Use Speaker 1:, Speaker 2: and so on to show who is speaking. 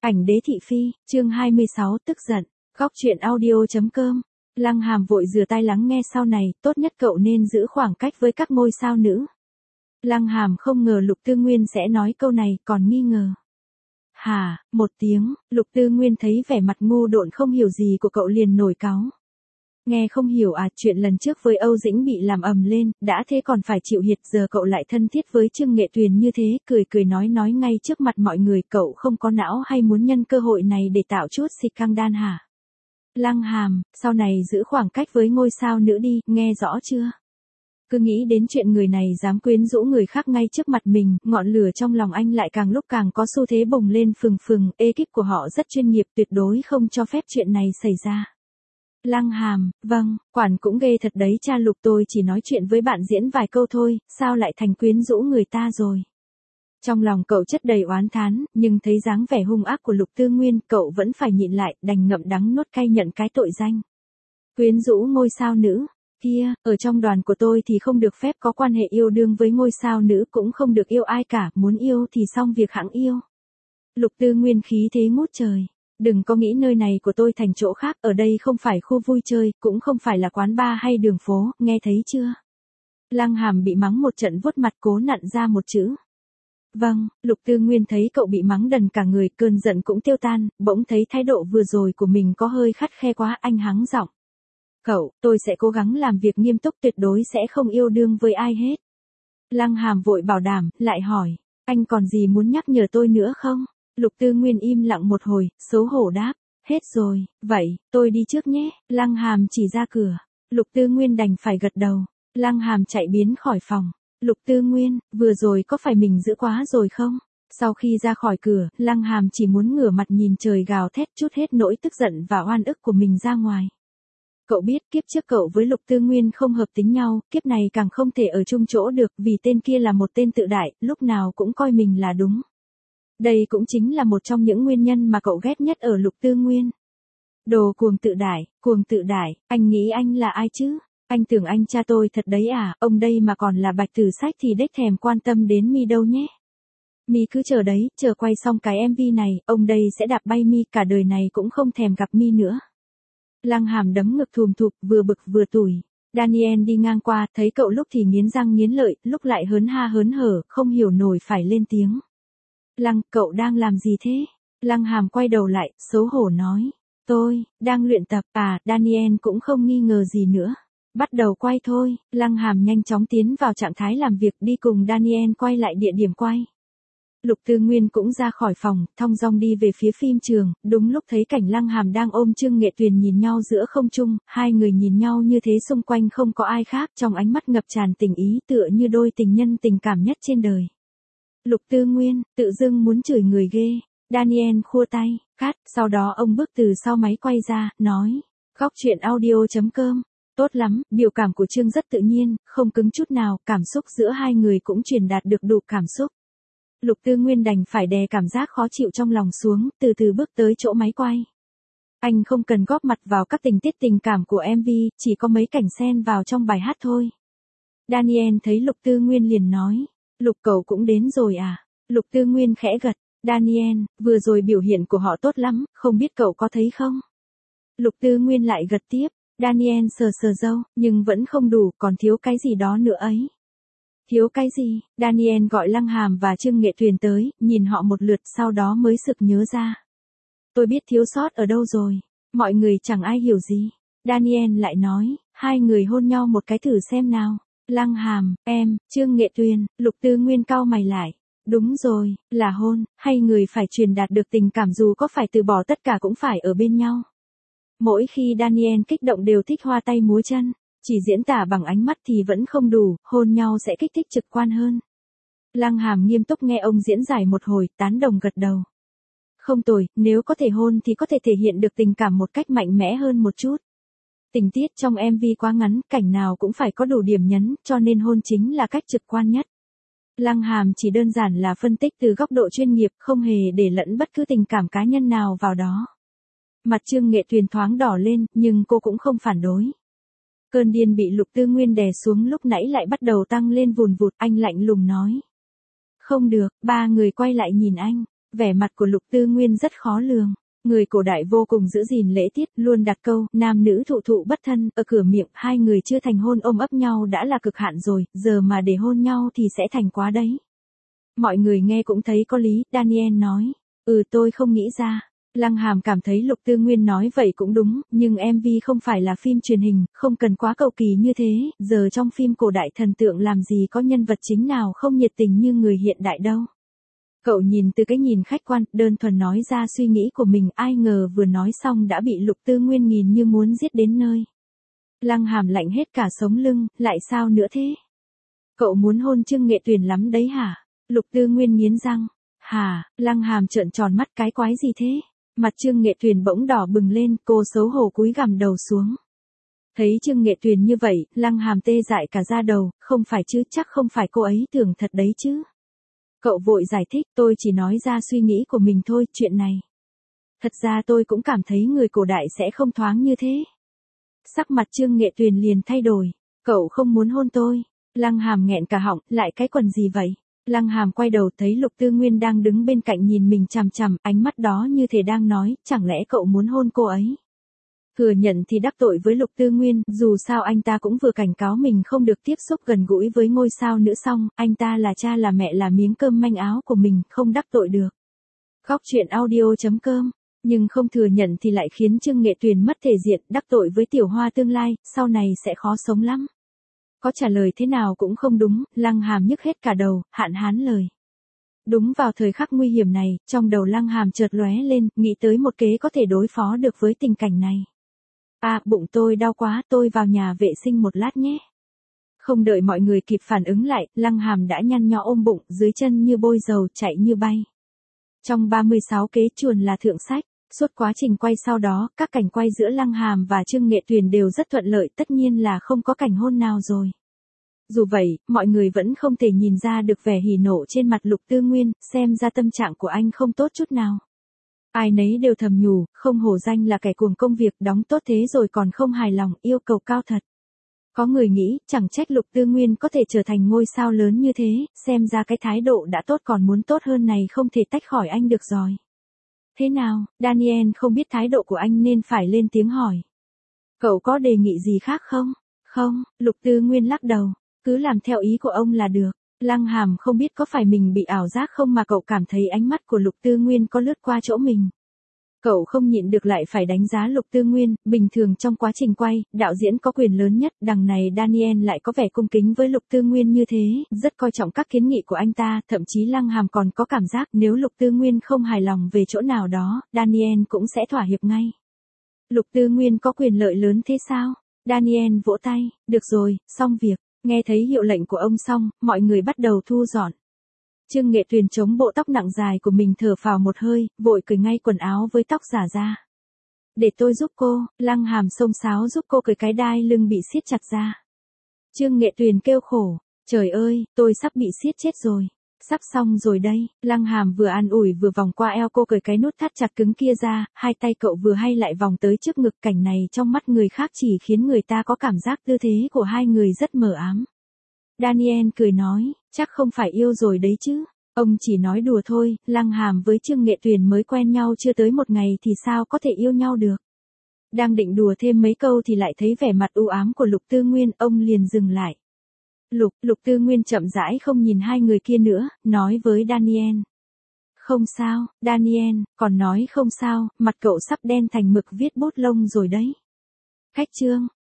Speaker 1: Ảnh đế thị phi, chương 26 tức giận, góc truyện audio.com. Lăng Hàm vội rửa tay lắng nghe sau này, tốt nhất cậu nên giữ khoảng cách với các ngôi sao nữ. Lăng Hàm không ngờ Lục Tư Nguyên sẽ nói câu này, còn nghi ngờ. Hả, một tiếng, Lục Tư Nguyên thấy vẻ mặt ngu độn không hiểu gì của cậu liền nổi cáu. Nghe không hiểu à, chuyện lần trước với Âu Dĩnh bị làm ầm lên, đã thế còn phải chịu hiệt, giờ cậu lại thân thiết với Trương Nghệ Tuyền như thế, cười nói ngay trước mặt mọi người, cậu không có não hay muốn nhân cơ hội này để tạo chút xịt căng đan hả? Lăng Hàm, sau này giữ khoảng cách với ngôi sao nữ đi, nghe rõ chưa? Cứ nghĩ đến chuyện người này dám quyến rũ người khác ngay trước mặt mình, ngọn lửa trong lòng anh lại càng lúc càng có xu thế bùng lên phừng, ekip của họ rất chuyên nghiệp, tuyệt đối không cho phép chuyện này xảy ra. Lăng Hàm, vâng, quản cũng ghê thật đấy cha Lục, tôi chỉ nói chuyện với bạn diễn vài câu thôi, sao lại thành quyến rũ người ta rồi. Trong lòng cậu chất đầy oán thán, nhưng thấy dáng vẻ hung ác của Lục Tư Nguyên, cậu vẫn phải nhịn lại, đành ngậm đắng nuốt cay nhận cái tội danh. Quyến rũ ngôi sao nữ, kia, ở trong đoàn của tôi thì không được phép có quan hệ yêu đương với ngôi sao nữ, cũng không được yêu ai cả, muốn yêu thì xong việc hẵng yêu. Lục Tư Nguyên khí thế ngút trời. Đừng có nghĩ nơi này của tôi thành chỗ khác, ở đây không phải khu vui chơi, cũng không phải là quán bar hay đường phố, nghe thấy chưa? Lăng Hàm bị mắng một trận vuốt mặt cố nặn ra một chữ. Vâng, Lục Tư Nguyên thấy cậu bị mắng đần cả người, cơn giận cũng tiêu tan, bỗng thấy thái độ vừa rồi của mình có hơi khắt khe quá, anh hắng giọng. Cậu, tôi sẽ cố gắng làm việc nghiêm túc, tuyệt đối sẽ không yêu đương với ai hết. Lăng Hàm vội bảo đảm, lại hỏi, anh còn gì muốn nhắc nhở tôi nữa không? Lục Tư Nguyên im lặng một hồi, xấu hổ đáp, hết rồi, vậy, tôi đi trước nhé. Lăng Hàm chỉ ra cửa, Lục Tư Nguyên đành phải gật đầu. Lăng Hàm chạy biến khỏi phòng. Lục Tư Nguyên, vừa rồi có phải mình giữ quá rồi không? Sau khi ra khỏi cửa, Lăng Hàm chỉ muốn ngửa mặt nhìn trời gào thét, trút hết nỗi tức giận và oan ức của mình ra ngoài. Cậu biết kiếp trước cậu với Lục Tư Nguyên không hợp tính nhau, kiếp này càng không thể ở chung chỗ được, vì tên kia là một tên tự đại, lúc nào cũng coi mình là đúng. Đây cũng chính là một trong những nguyên nhân mà cậu ghét nhất ở Lục Tư Nguyên. Đồ cuồng tự đại, anh nghĩ anh là ai chứ? Anh tưởng anh cha tôi thật đấy à, ông đây mà còn là bạch tử sách thì đếch thèm quan tâm đến mi đâu nhé. Mi cứ chờ đấy, chờ quay xong cái MV này, ông đây sẽ đạp bay mi, cả đời này cũng không thèm gặp mi nữa. Lăng Hàm đấm ngực thùm thụp, vừa bực vừa tủi. Daniel đi ngang qua, thấy cậu lúc thì nghiến răng nghiến lợi, lúc lại hớn ha hớn hở, không hiểu nổi phải lên tiếng. Lăng, cậu đang làm gì thế? Lăng Hàm quay đầu lại, xấu hổ nói. Tôi, đang luyện tập, à, Daniel cũng không nghi ngờ gì nữa. Bắt đầu quay thôi, Lăng Hàm nhanh chóng tiến vào trạng thái làm việc, đi cùng Daniel quay lại địa điểm quay. Lục Tư Nguyên cũng ra khỏi phòng, thong dong đi về phía phim trường, đúng lúc thấy cảnh Lăng Hàm đang ôm Trương Nghệ Tuyền nhìn nhau giữa không trung, hai người nhìn nhau như thế xung quanh không có ai khác, trong ánh mắt ngập tràn tình ý tựa như đôi tình nhân tình cảm nhất trên đời. Lục Tư Nguyên, tự dưng muốn chửi người ghê. Daniel khua tay, cắt, sau đó ông bước từ sau máy quay ra, nói. Góc truyện audio.com. Tốt lắm, biểu cảm của Trương rất tự nhiên, không cứng chút nào, cảm xúc giữa hai người cũng truyền đạt được đủ cảm xúc. Lục Tư Nguyên đành phải đè cảm giác khó chịu trong lòng xuống, từ từ bước tới chỗ máy quay. Anh không cần góp mặt vào các tình tiết tình cảm của MV, chỉ có mấy cảnh xen vào trong bài hát thôi. Daniel thấy Lục Tư Nguyên liền nói. Lục cậu cũng đến rồi à? Lục Tư Nguyên khẽ gật. Daniel, vừa rồi biểu hiện của họ tốt lắm, không biết cậu có thấy không? Lục Tư Nguyên lại gật tiếp. Daniel sờ râu, nhưng vẫn không đủ, còn thiếu cái gì đó nữa ấy. Thiếu cái gì? Daniel gọi Lăng Hàm và Trương Nghệ Tuyền tới, nhìn họ một lượt, sau đó mới sực nhớ ra. Tôi biết thiếu sót ở đâu rồi. Mọi người chẳng ai hiểu gì. Daniel lại nói, hai người hôn nhau một cái thử xem nào. Lăng Hàm, em, Trương Nghệ Tuyền, Lục Tư Nguyên cau mày lại. Đúng rồi, là hôn, hay người phải truyền đạt được tình cảm dù có phải từ bỏ tất cả cũng phải ở bên nhau. Mỗi khi Daniel kích động đều thích hoa tay múa chân, chỉ diễn tả bằng ánh mắt thì vẫn không đủ, hôn nhau sẽ kích thích trực quan hơn. Lăng Hàm nghiêm túc nghe ông diễn giải một hồi, tán đồng gật đầu. Không tồi, nếu có thể hôn thì có thể thể hiện được tình cảm một cách mạnh mẽ hơn một chút. Tình tiết trong MV quá ngắn, cảnh nào cũng phải có đủ điểm nhấn, cho nên hôn chính là cách trực quan nhất. Lăng Hàm chỉ đơn giản là phân tích từ góc độ chuyên nghiệp, không hề để lẫn bất cứ tình cảm cá nhân nào vào đó. Mặt Trương Nghệ Tuyền thoáng đỏ lên, nhưng cô cũng không phản đối. Cơn điên bị Lục Tư Nguyên đè xuống lúc nãy lại bắt đầu tăng lên vùn vụt, anh lạnh lùng nói. Không được, ba người quay lại nhìn anh. Vẻ mặt của Lục Tư Nguyên rất khó lường. Người cổ đại vô cùng giữ gìn lễ tiết, luôn đặt câu, nam nữ thụ thụ bất thân, ở cửa miệng, hai người chưa thành hôn ôm ấp nhau đã là cực hạn rồi, giờ mà để hôn nhau thì sẽ thành quá đấy. Mọi người nghe cũng thấy có lý, Daniel nói. Tôi không nghĩ ra. Lăng Hàm cảm thấy Lục Tư Nguyên nói vậy cũng đúng, nhưng MV không phải là phim truyền hình, không cần quá cầu kỳ như thế, giờ trong phim cổ đại thần tượng làm gì có nhân vật chính nào không nhiệt tình như người hiện đại đâu. Cậu nhìn từ cái nhìn khách quan, đơn thuần nói ra suy nghĩ của mình, ai ngờ vừa nói xong đã bị Lục Tư Nguyên nhìn như muốn giết đến nơi. Lăng Hàm lạnh hết cả sống lưng, lại sao nữa thế? Cậu muốn hôn Trương Nghệ Tuyền lắm đấy hả? Lục Tư Nguyên nghiến răng. Hả? Lăng Hàm trợn tròn mắt, cái quái gì thế? Mặt Trương Nghệ Tuyền bỗng đỏ bừng lên, cô xấu hổ cúi gằm đầu xuống. Thấy Trương Nghệ Tuyền như vậy, Lăng Hàm tê dại cả da đầu, không phải chứ, chắc không phải cô ấy tưởng thật đấy chứ. Cậu vội giải thích, tôi chỉ nói ra suy nghĩ của mình thôi, chuyện này. Thật ra tôi cũng cảm thấy người cổ đại sẽ không thoáng như thế. Sắc mặt Trương Nghệ Tuyền liền thay đổi. Cậu không muốn hôn tôi. Lăng Hàm nghẹn cả họng, lại cái quần gì vậy? Lăng Hàm quay đầu thấy Lục Tư Nguyên đang đứng bên cạnh nhìn mình chằm chằm, ánh mắt đó như thể đang nói, chẳng lẽ cậu muốn hôn cô ấy? Thừa nhận thì đắc tội với Lục Tư Nguyên, dù sao anh ta cũng vừa cảnh cáo mình không được tiếp xúc gần gũi với ngôi sao nữ xong, anh ta là cha là mẹ là miếng cơm manh áo của mình, không đắc tội được. Góc truyện audio.com, nhưng không thừa nhận thì lại khiến Trương Nghệ Tuyền mất thể diện, đắc tội với Tiểu Hoa tương lai, sau này sẽ khó sống lắm. Có trả lời thế nào cũng không đúng, Lăng Hàm nhức hết cả đầu, hạn hán lời. Đúng vào thời khắc nguy hiểm này, trong đầu Lăng Hàm chợt lóe lên, nghĩ tới một kế có thể đối phó được với tình cảnh này. Bụng tôi đau quá, tôi vào nhà vệ sinh một lát nhé. Không đợi mọi người kịp phản ứng lại, Lăng Hàm đã nhăn nhó ôm bụng, dưới chân như bôi dầu, chạy như bay. Trong 36 kế chuồn là thượng sách, suốt quá trình quay sau đó, các cảnh quay giữa Lăng Hàm và Trương Nghệ Tuyền đều rất thuận lợi, tất nhiên là không có cảnh hôn nào rồi. Dù vậy, mọi người vẫn không thể nhìn ra được vẻ hỉ nộ trên mặt Lục Tư Nguyên, xem ra tâm trạng của anh không tốt chút nào. Ai nấy đều thầm nhủ, không hổ danh là kẻ cuồng công việc, đóng tốt thế rồi còn không hài lòng, yêu cầu cao thật. Có người nghĩ, chẳng trách Lục Tư Nguyên có thể trở thành ngôi sao lớn như thế, xem ra cái thái độ đã tốt còn muốn tốt hơn này không thể tách khỏi anh được rồi. Thế nào, Daniel không biết thái độ của anh nên phải lên tiếng hỏi. Cậu có đề nghị gì khác không? Không, Lục Tư Nguyên lắc đầu, cứ làm theo ý của ông là được. Lăng Hàm không biết có phải mình bị ảo giác không mà cậu cảm thấy ánh mắt của Lục Tư Nguyên có lướt qua chỗ mình. Cậu không nhịn được lại phải đánh giá Lục Tư Nguyên, bình thường trong quá trình quay, đạo diễn có quyền lớn nhất, đằng này Daniel lại có vẻ cung kính với Lục Tư Nguyên như thế, rất coi trọng các kiến nghị của anh ta, thậm chí Lăng Hàm còn có cảm giác nếu Lục Tư Nguyên không hài lòng về chỗ nào đó, Daniel cũng sẽ thỏa hiệp ngay. Lục Tư Nguyên có quyền lợi lớn thế sao? Daniel vỗ tay, được rồi, xong việc. Nghe thấy hiệu lệnh của ông xong, mọi người bắt đầu thu dọn. Trương Nghệ Tuyền chống bộ tóc nặng dài của mình thở phào một hơi, vội cởi ngay quần áo với tóc giả ra. Để tôi giúp cô, Lăng Hàm xông xáo giúp cô cởi cái đai lưng bị siết chặt ra. Trương Nghệ Tuyền kêu khổ, trời ơi, tôi sắp bị siết chết rồi. Sắp xong rồi đây, Lăng Hàm vừa an ủi vừa vòng qua eo cô cởi cái nút thắt chặt cứng kia ra, hai tay cậu vừa hay lại vòng tới trước ngực, cảnh này trong mắt người khác chỉ khiến người ta có cảm giác tư thế của hai người rất mờ ám. Daniel cười nói, chắc không phải yêu rồi đấy chứ, ông chỉ nói đùa thôi, Lăng Hàm với Trương Nghệ Tuyền mới quen nhau chưa tới một ngày thì sao có thể yêu nhau được. Đang định đùa thêm mấy câu thì lại thấy vẻ mặt u ám của Lục Tư Nguyên, ông liền dừng lại. Lục Tư Nguyên chậm rãi không nhìn hai người kia nữa, nói với Daniel. Không sao, Daniel, còn nói không sao, mặt cậu sắp đen thành mực viết bút lông rồi đấy. Khách trương,